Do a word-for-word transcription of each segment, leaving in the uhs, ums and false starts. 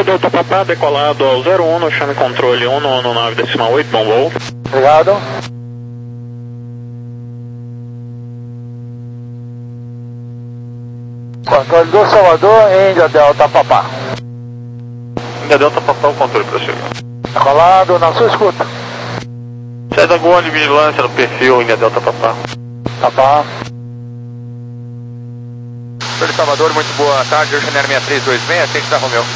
Delta Papá, decolado ao zero um, no chame controle um no nove decimal oito, bom voo. Obrigado. Controle do Salvador, Índia Delta Papá. Índia Delta Papá, o controle prossiga. Decolado na sua escuta. César Gole, vigilância no perfil Índia Delta Papá. Papá. Senhor de Salvador, muito boa tarde, eu Janeiro seis três dois seis, ciente da Romeu.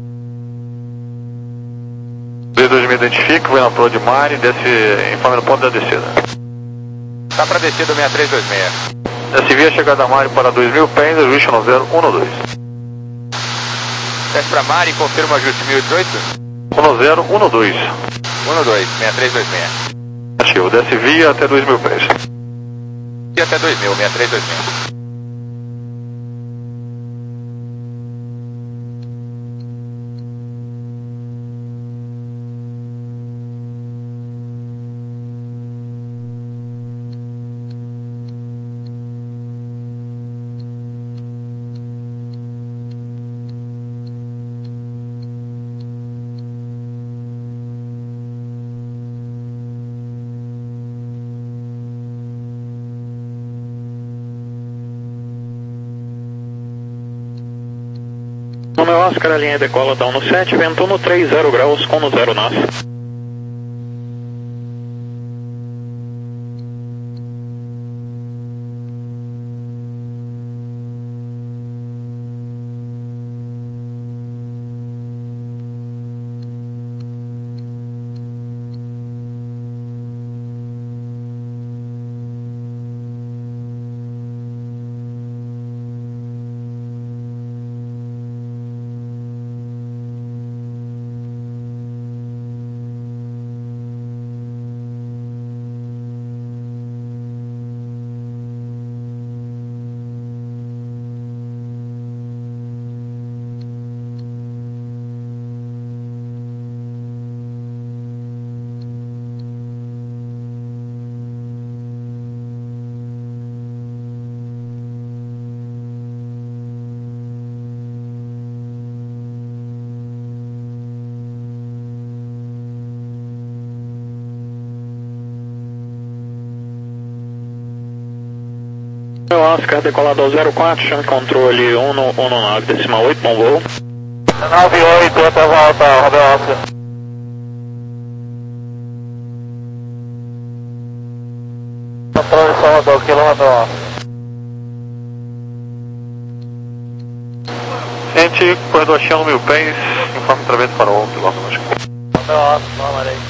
três dois me identifica, vou na proa de Mari, desce, informe no ponto da descida. Tá para descida seis três dois seis. Desce via chegada a Mari para dois mil pés, ajuste no zero um dois. Desce para Mari, confirma ajuste mil e dezoito. um zero um dois. um dois, seis três dois seis. Ativo, desce via até dois mil pés. E até dois mil, seis três dois seis. Romeu Oscar, a linha decola down no sete, vento no três zero graus com no zero nós. Oscar, decolado ao zero quatro, chame controle um no nove decimal oito, bom voo. nove oito, outra volta, Romeu Oscar. Controle Salvador, quilômetro um. Ciente, corredor chão mil pés, informe através do farol, piloto lógico. Romeu Oscar, vamos aí.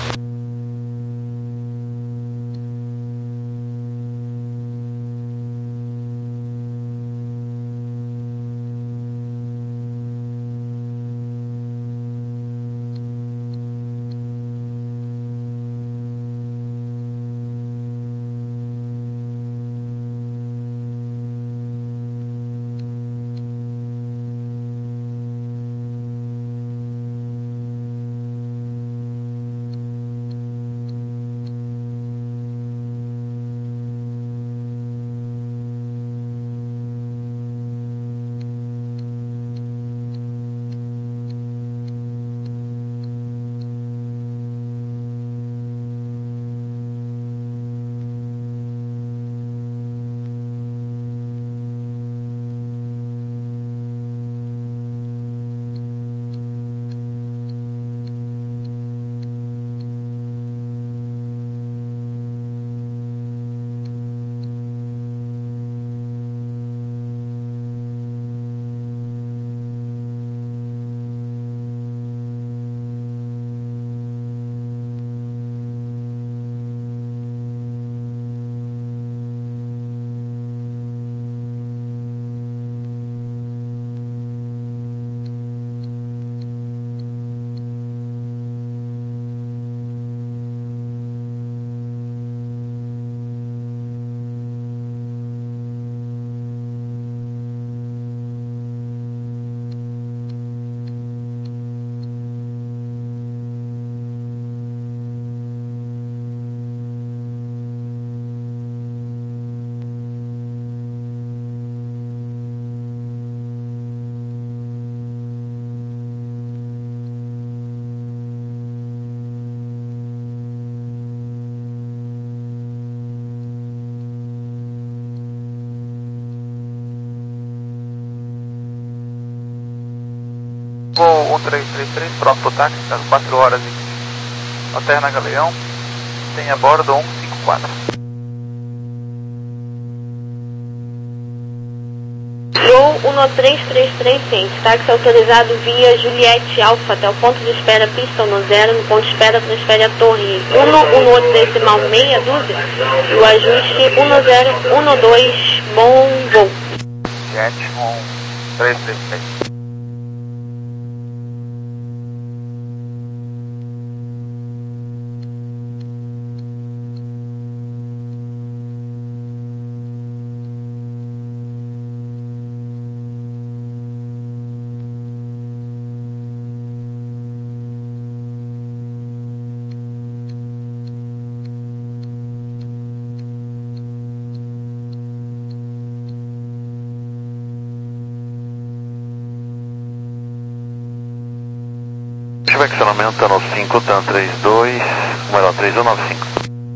três três três, pronto pro táxi, às quatro horas e Hotel na Galeão, tem a bordo um cinco quatro. Gol um três três três cinco, táxi autorizado via Juliette Alfa até o ponto de espera pista no zero, no ponto de espera transfere a torre um um oito decimal meia dúzia, o ajuste um zero um dois, bom voo. Jet um três três três. Condicionamento no cinco, T A M três dois, número três um nove cinco.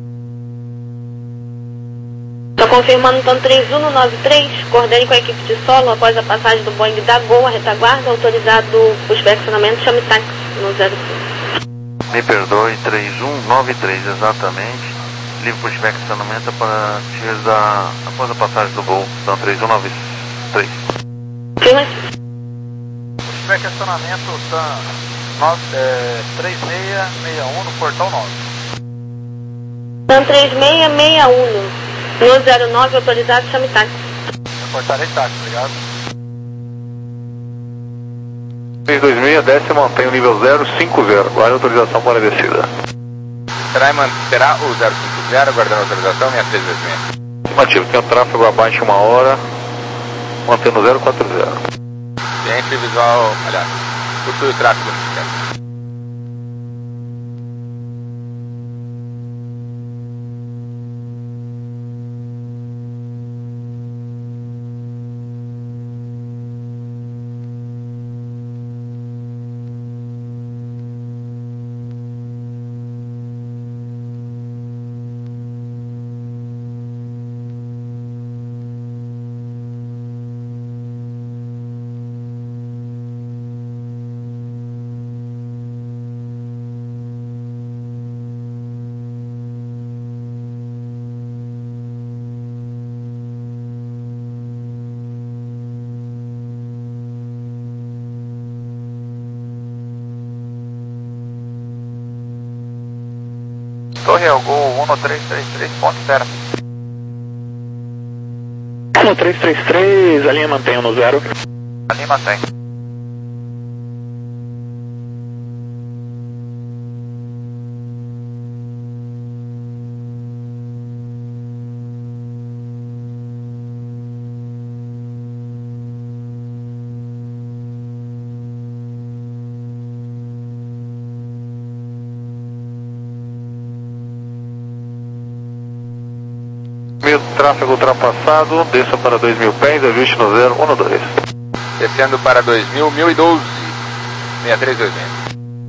Estou confirmando T A M três um nove três, coordene com a equipe de solo após a passagem do Boeing da Gol, a retaguarda, autorizado o inspecionamento, chame táxi no zero cinco. Me perdoe, três um nove três, exatamente. Livre para o inspecionamento a partir da... após a passagem do Gol, T A M três um nove três. Firma. O inspecionamento está três seis seis um no portão nove. T A M três seis seis um. No zero nove, autorizado, chame táxi. Reportarei táxi, obrigado. três dois seis, desce e mantém o nível zero cinco zero, guarda autorização para a descida. Será, será o zero cinco zero, guardando a autorização, minha três dois seis? Afirmativo, tem o tráfego abaixo de uma hora, mantendo zero quatro zero. Cliente visual, aliás, possui o tráfego no sistema. Torre ao Gol um três três três, ponto zero. um três três três, a linha mantém no zero. A linha mantém. Meio tráfego ultrapassado, desça para dois mil pés, ajuste no zero um dois. Descendo para dois mil, mil e doze, seis três dois seis.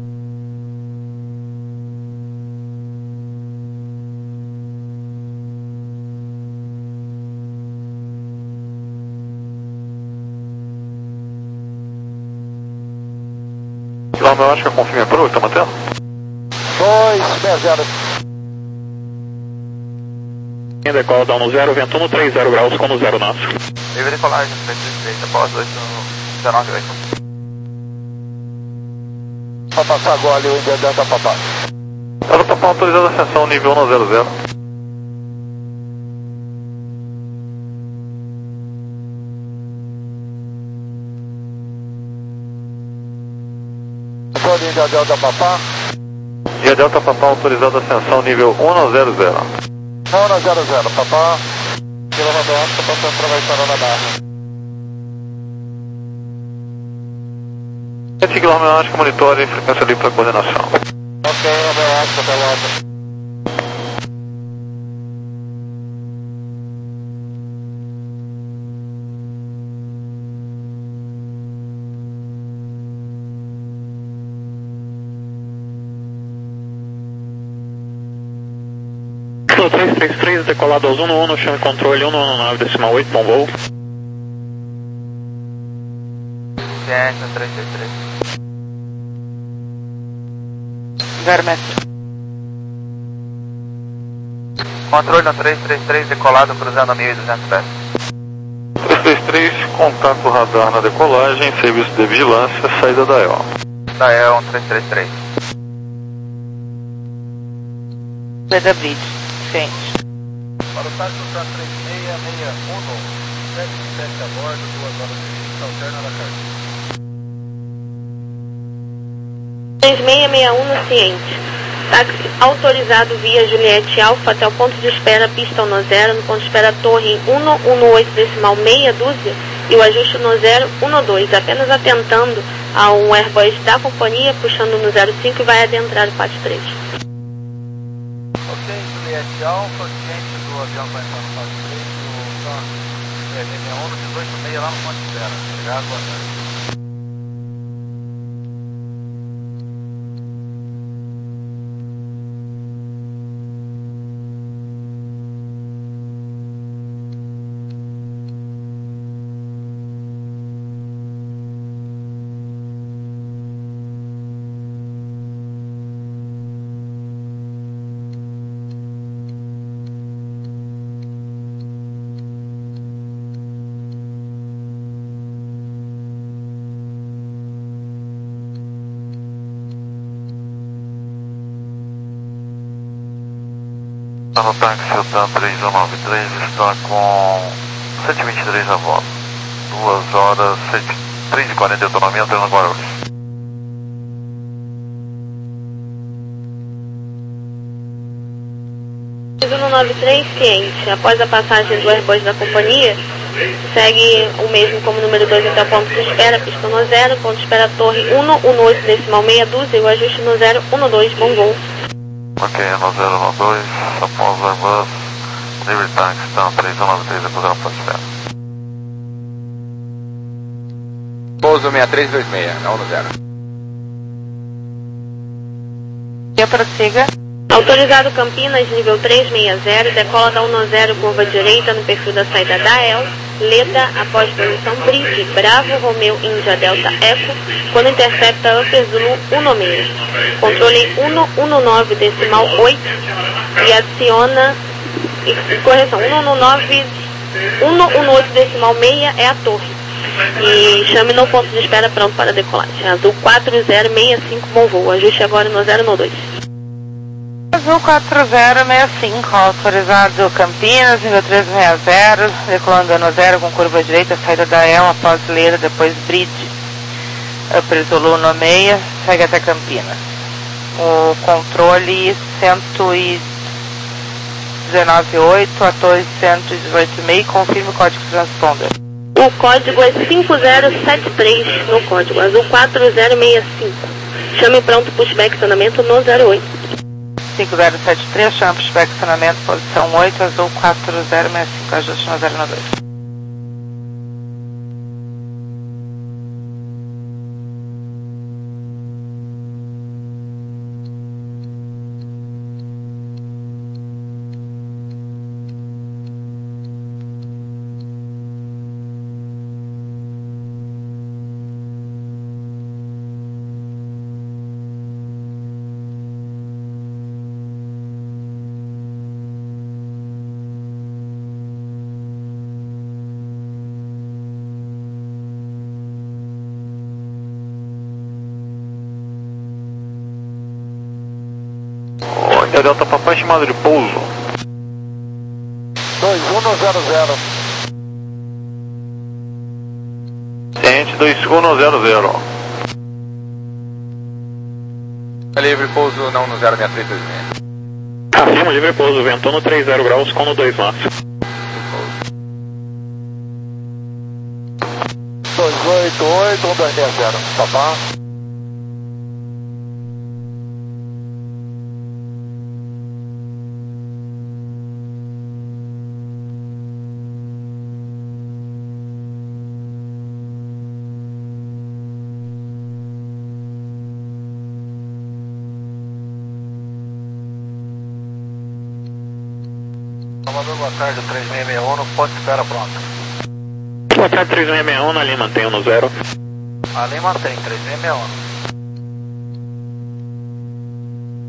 Quilômetro, eu acho que eu confirmo por hoje, tá mantendo? dois seis zero. Decola down no zero, vento no trinta graus com no zero nosso. Livre decolagem, três três três, após dois no dezenove oito. Vai passar agora ali o India Delta Papá. Delta Papá autorizado a ascensão nível um zero zero. Controle India Delta Papá. India Delta Papá autorizado a ascensão nível um zero zero. um zero zero, Papá. Quilômetro alto, passando atravessando na barra. sete quilômetros, acho que monitore frequência livre para coordenação. Ok, abraço, até logo. três três três, decolado aos um um, no chame controle um nove decimal oito, bom voo. Jet três três três. zero seis cinco. Controle no três três três, decolado, cruzando mil e duzentos pés. três três três, contato radar na decolagem, serviço de vigilância, saída da E O. Da E O três três três. Saída Bridge, ciente. Para o táxi Tan três seis seis um, sete sete a bordo, duas horas de vista, alterna da carga. três seis seis um no ciente. Táxi autorizado via Juliette Alfa até o ponto de espera pista no zero, no ponto de espera torre um um oito decimal meia dúzia e o ajuste no zero um dois, apenas atentando a um Airbus da companhia, puxando no zero cinco e vai adentrar o P A T três. Ok, Juliette Alfa, ciente do avião vai entrar no P A T três, do Tan três seis seis um, dezoito e meia lá no ponto de espera. Obrigado, boa tarde. No táxi, o Tan três um nove três está com cento e vinte e três a volta. duas horas, três e quarenta de autonomia, entrando no Guarulhos. três um nove três, ciente. Após a passagem do Airbus da companhia, segue o mesmo como número dois até o ponto de espera, pista no zero, ponto de espera torre um um oito decimal meia dúzia e o ajuste no zero um dois, bom voo. Ok, no zero um dois, após o Airbus, livre táxi, Tan três um nove três, depois ela pode esperar. Pouso seis três dois seis, não no zero. E a prossiga. Autorizado Campinas, nível três seis zero, decola da um zero, curva direita no perfil da saída da E L, Leda, após posição Bridge, Bravo, Romeo, Índia, Delta, Eco, quando intercepta Upper Zulu um seis. Controle um um nove decimal oito e adiciona, e, correção, um um nove, um um oito decimal meia é a torre. E chame no ponto de espera pronto para decolagem. Azul quatro zero seis cinco, bom voo. Ajuste agora no zero um dois. Azul quatro zero seis cinco, autorizado Campinas, nível três seis zero, decolando no zero com curva direita, saída da E L, após Leda, depois Bridge, Upper Zulu no meia, segue até Campinas. O controle cento e dezenove oito a torre cento e dezoito e meio, confirme o código transponder. O código é cinco zero sete três no código, azul quatro zero seis cinco. Chame pronto pushback estacionamento no zero oito. cinco zero sete três, chama pushback estacionamento, posição oito, azul quatro zero seis cinco, ajuste no zero um dois. Índia Delta Papai, chamado de pouso. dois um zero zero. Ciente dois um zero zero. Livre pouso não no zero seis três dois seis. Acima, livre pouso, ventou no trinta graus com no dois máximo. dois oito oito, um dois seis zero, tá bom? Salvador, boa tarde, três seis seis um, no ponto de espera pronto. Boa tarde, três seis seis um, na linha mantenha no zero. Ali mantém, três seis seis um.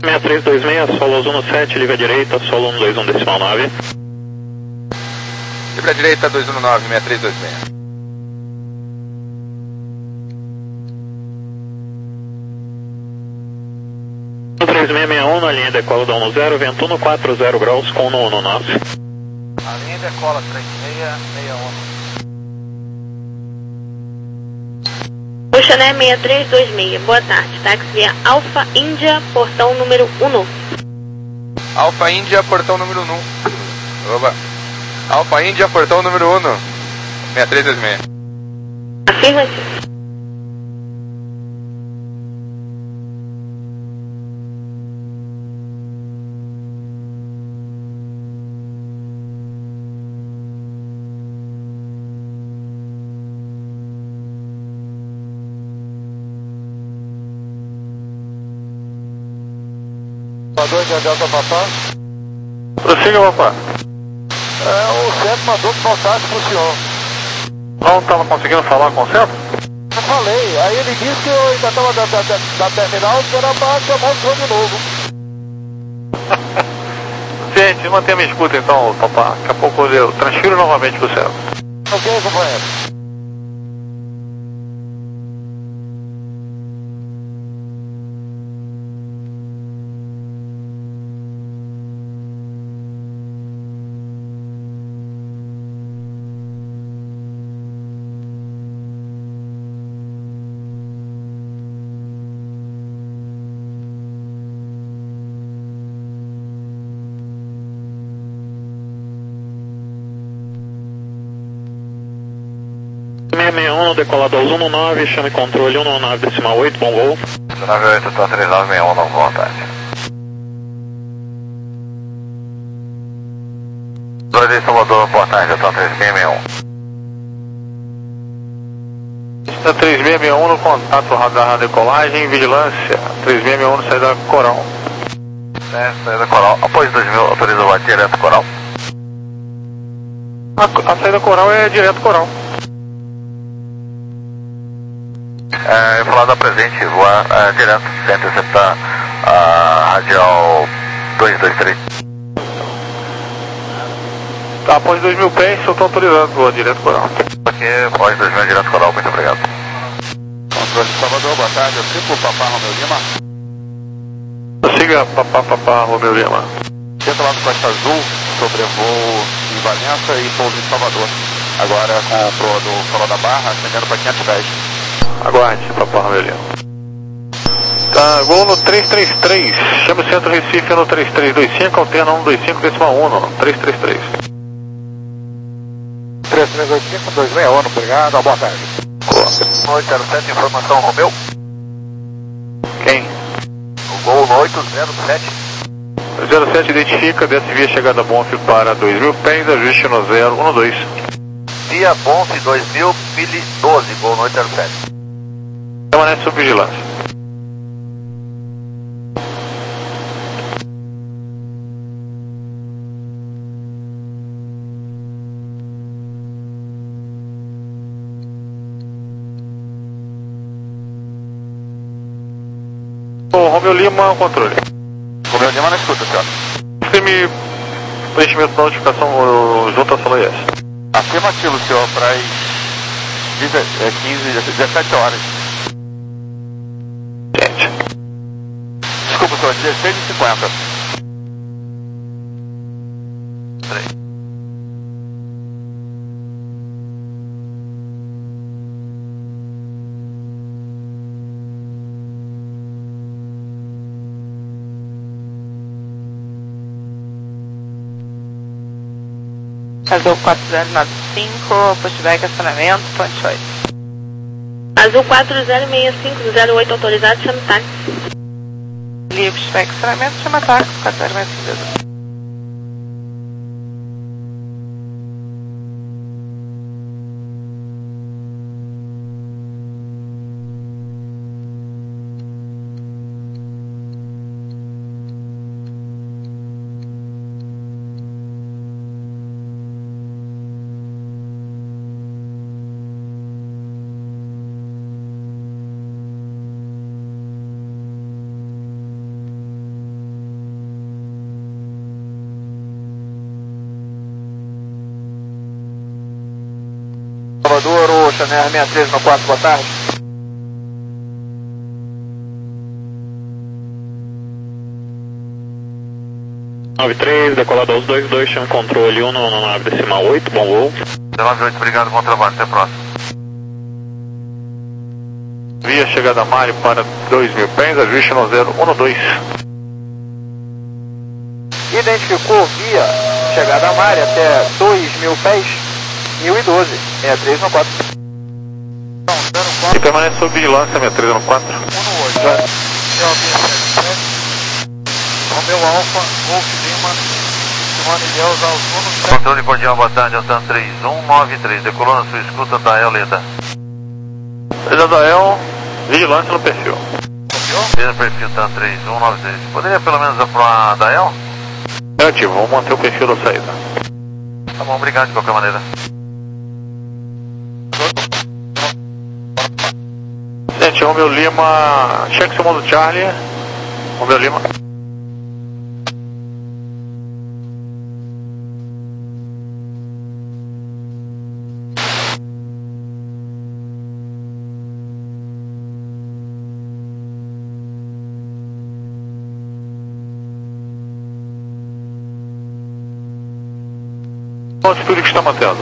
seis três dois seis, solo Ozono sete, livre à direita, solo um dois um decimal nove. Livre à direita, dois um nove, seis três dois seis. três seis seis um, na linha decola da um zero, vento um quatro zero graus com um um nove. A linha decola três seis seis um. Oxané seis três dois seis, boa tarde, táxi via Alfa Índia, portão número um. Alfa Índia, portão número um. Oba. Alfa Índia, portão número um. seis três dois seis. Afirmativo. dois de Delta Papá. Prossiga, papá. É, o centro mandou que voltasse pro senhor. Não estava conseguindo falar com o centro? Eu falei, aí ele disse que eu ainda estava da, da, da, da terminal, que era para chamar o senhor de novo. Gente, mantenha minha escuta então, papá. Daqui a pouco eu transfiro novamente pro centro. Ok, companheiro. seis seis um, decolado aos um nove, chame controle um nove decimal oito, bom voo. nove oito, tô três nove seis um, não vontade. dois de Salvador, boa tarde, eu tô três seis seis um. Está três seis seis um no contato radar decolagem, vigilância. três seis seis um no saída Coral. É, saída Coral. Após dois mil, autoriza o voo direto Coral. A, a saída Coral é direto Coral. É, eu falar da presente, voar é, direto, sem interceptar a radial dois dois três. Tá, após dois mil pés, eu estou autorizado, voar direto Coral. Aqui, após dois mil, direto Coral, muito obrigado. Controle de Salvador, boa tarde, eu fico Papá Romeu Lima. Siga Papá Papá Romeu Lima. Dentro lá do Costa Azul, sobrevoo em Valença e pouso em Salvador. Agora com o proa do Farol da Barra, ascendendo para quinhentos pés. Aguarde, Papá Romeu Lima. Tá, gol no três três três. Chama o centro Recife no três três dois cinco, alterna um dois cinco decimal um, três três três. três três dois cinco, dois seis um, obrigado, boa tarde. oito zero sete, informação Romeu. Quem? O gol no oito zero sete. zero sete identifica, desce via chegada Bonf para dois mil pés, ajuste no zero um dois. Via Bonf dois mil, Pili doze, gol no oito zero sete. Permanece sob vigilância. O Romeu Lima, controle. Romeu Lima na escuta, senhor. Firme preenchimento da notificação junto à sala I S. Afirmativo, senhor, para as quinze, dezessete horas. Gente. Desculpa, senhor, dezesseis e cinquenta. Peraí. Azul quatro zero nove cinco, pushback acionamento, ponte oito. Azul quatro zero seis cinco zero oito autorizado, chama táxi. Livre, pushback acionamento, chama táxi, quatro zero seis cinco. Salvador, o Chanel sessenta e três no quatro, boa tarde. nove três, decolador dois dois, chama controle um no nave decimal oito, bom voo. nove oito, obrigado, bom trabalho, até a próxima. Via chegada Mário para dois mil pés, ajuste no zero um dois. Identificou via chegada a Mari até dois mil pés, mil e doze, sessenta e três no quatro. E permanece sob vigilância, sessenta e três no quatro. um no oito. Romeu Alfa, Golf Lima, Simone Deus, Altuno. Controle cordial, boa tarde, Altan três um nove três, decolou na sua escuta da El Leda. Leda da El, vigilância no perfil. Veja o perfil Tan três um nove três. Poderia pelo menos aprovar da El? Negativo, vamos manter o perfil da saída. Tá bom, obrigado de qualquer maneira. Gente, Romeu Lima, cheque seu modo Charlie. Romeu Lima. Qual a altitude que está mantendo?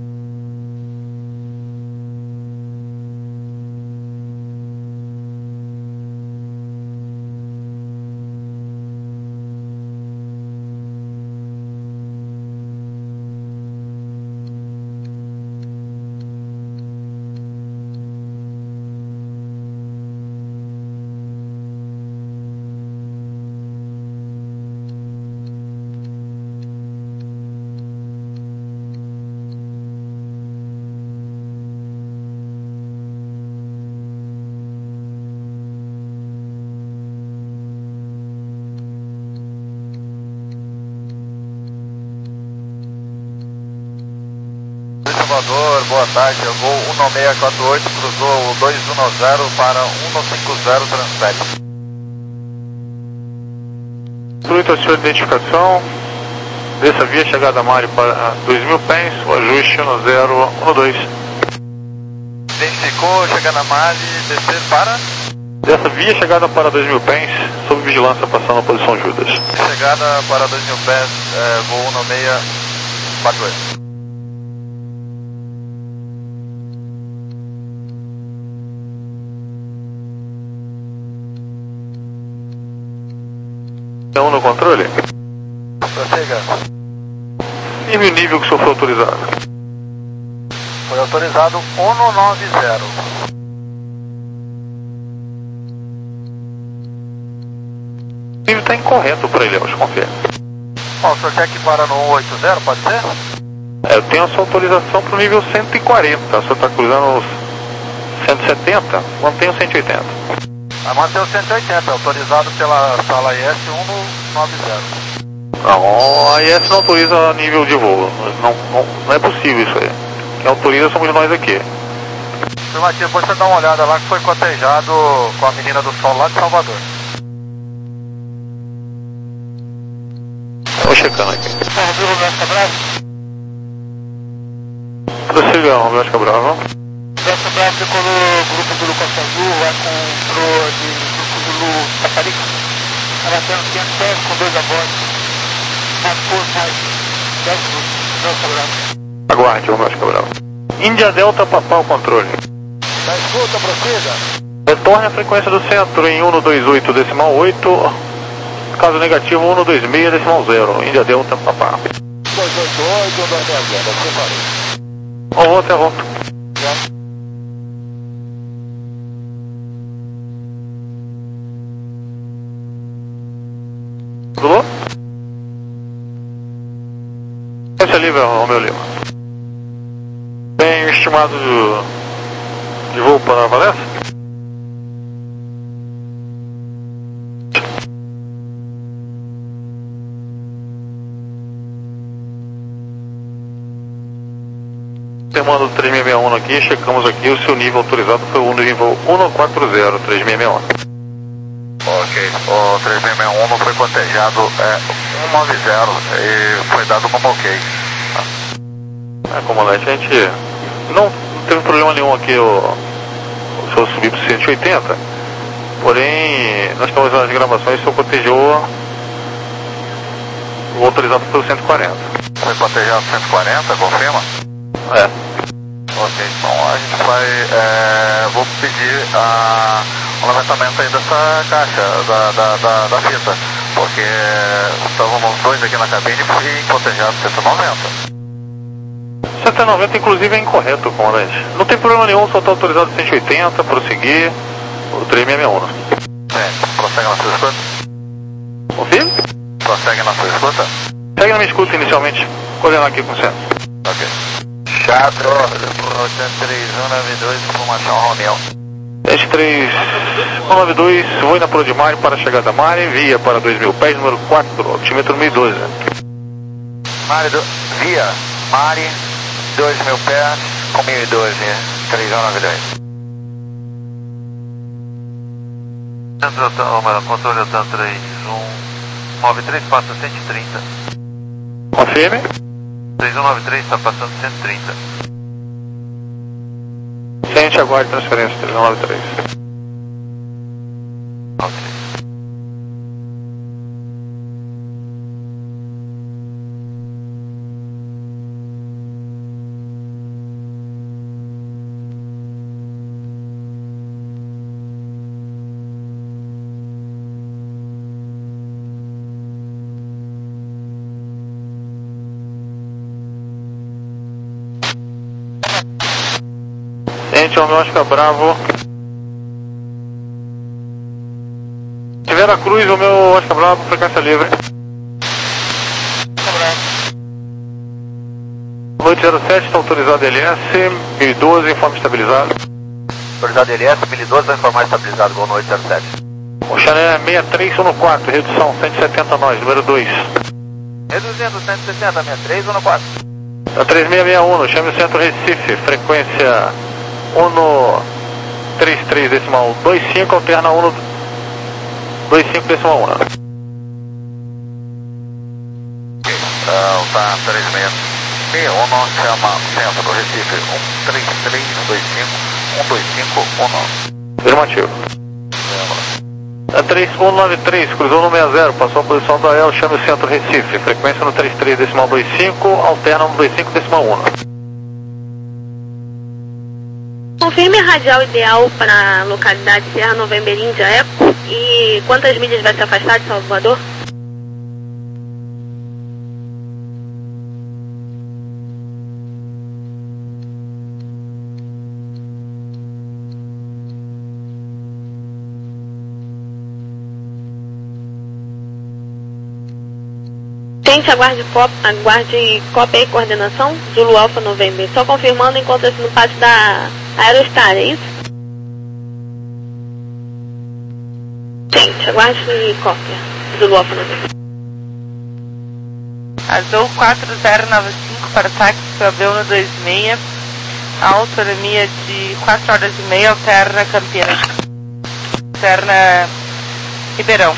Salvador, boa tarde, eu vou um nove seis quatro oito, cruzou o dois um zero para um nove cinco zero, transfere. Fruto a sua identificação, dessa via chegada Mário para dois mil pés, o ajuste no zero um dois. Identificou, chegando a Mali, descer para? Dessa via chegada para dois mil pés, sob vigilância passando a posição Judas. Chegada para dois mil pés, é, voo um nove seis quatro oito. Então no controle? Prossiga. E o nível que o senhor foi autorizado? Foi autorizado um nove zero. O nível está incorreto para ele, eu acho, confere. Bom, o senhor quer que para no um oito zero, pode ser? É, eu tenho a sua autorização para o nível cento e quarenta, o senhor está cruzando os cento e setenta, mantenha o cento e oitenta. Vai manter o cento e oitenta, autorizado pela sala I S um nove zero. Não, a I S não autoriza nível de voo, não, não, não é possível isso aí. Quem autoriza somos nós aqui. Senhor Matias, depois você dá uma olhada lá que foi cotejado com a menina do sol lá de Salvador. Estou checando aqui. Romeu Roberto Cabral? Prossiga, Roberto Cabral. Roberto Cabral decolou o grupo do Costa Azul, vai com o pro de grupo do Taparica. Abatendo quinhentos pés com dois a bordo. Marcou mais dez minutos. Roberto Cabral. Aguarde, Roberto Cabral. Índia Delta, papar o controle. Da escuta, prossiga. Retorne a frequência do centro em um dois oito decimal oito. Caso negativo, um dois seis decimal zero. Índia Delta, papá. dois oito oito, dois zero zero, você falou. Vamos até a volta. Tudo? Esse é livre, Romeu Lima. Tem estimado de, de voo para Valéncia? Confirmando o três seis seis um aqui, checamos aqui, o seu nível autorizado foi o nível um quatro zero, três seis seis um. Ok, o três seis seis um não foi cotejado, é um nove zero e foi dado como ok. É, comandante, a gente não, não teve problema nenhum aqui o, o senhor subir para cento e oitenta, porém, nós estamos nas gravações, o senhor cotejou o autorizado pelo cento e quarenta. Foi cotejado cento e quarenta, confirma? É. Ok, então a gente vai, é, vou pedir a, o levantamento aí dessa caixa, da, da, da, da fita, porque estávamos dois aqui na cabine e cotejado cento e noventa. cento e noventa inclusive é incorreto, comandante. Não tem problema nenhum, só está autorizado cento e oitenta, prosseguir, o três seis um. Sim, prossegue na sua escuta? Confirme? Prossegue na sua escuta? Segue na minha escuta inicialmente, coordenar aqui com o centro. Ok. Chato, oito três um nove dois, informação Romeu. sete três um nove dois, vou na Prodimari para a chegada da Mari, via para dois mil pés, número quatro, altímetro mil e doze. Mari, do, via, Mari, dois mil pés, com mil e doze, três um nove dois. Centro, controle Otan três um nove três, passa cento e trinta. Confirme. três um nove três está passando cento e trinta. Sente, aguarde transferência três um nove três. Ok. Gente, o meu Oscar Bravo. Vera Cruz, o meu Oscar Bravo, frequência livre. Noite zero sete, está autorizado L S, mil e doze, informe estabilizado. Autorizado L S, mil e doze, vai informar estabilizado, boa noite zero sete. O Chané seis três um quatro, redução cento e setenta nós, número dois. Reduzindo cento e sessenta, sessenta e três um quatro. A três seis seis um, chame o centro Recife, frequência um três três decimal dois cinco, alterna um dois cinco decimal um. Então, tá, três seis seis um, chama o centro do Recife, um três três dois cinco um dois cinco um nove. Afirmativo. A três um nove três, cruzou no sessenta, passou a posição da E L, chame o centro Recife, frequência no trinta e três decimal vinte e cinco, alterna um vinte e cinco decimal um. Confirme a radial ideal para a localidade Serra November Índia Eco e quantas milhas vai se afastar de Salvador? Gente, aguarde, cop, aguarde cópia e coordenação, Zulu Alfa November. Só confirmando, encontra-se no pátio da Aerostar, é isso? Gente, aguarde cópia, Zulu Alfa November. Azul quatro zero nove cinco para táxi para B um dois seis, autonomia de quatro horas e meia, alterna Campinas, alterna Ribeirão.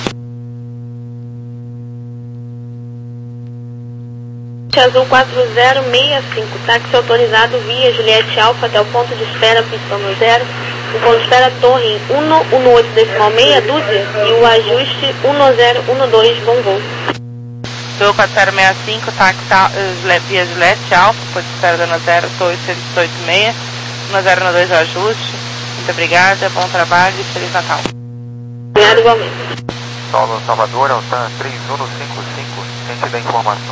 Azul quatro zero seis cinco, táxi autorizado via Juliette Alfa até o ponto de espera, pista no zero, o ponto de espera torre um um oito decimal meia dúzia e o ajuste um zero um dois, bom voo. Azul quatro zero seis cinco, táxi uh, via Juliette Alfa, ponto de espera da zero, torre cento e oito seis, um zero um dois o ajuste. Muito obrigada, bom trabalho e Feliz Natal. Obrigado igualmente. Solo Salvador, Altan três um cinco cinco, ciente da informação.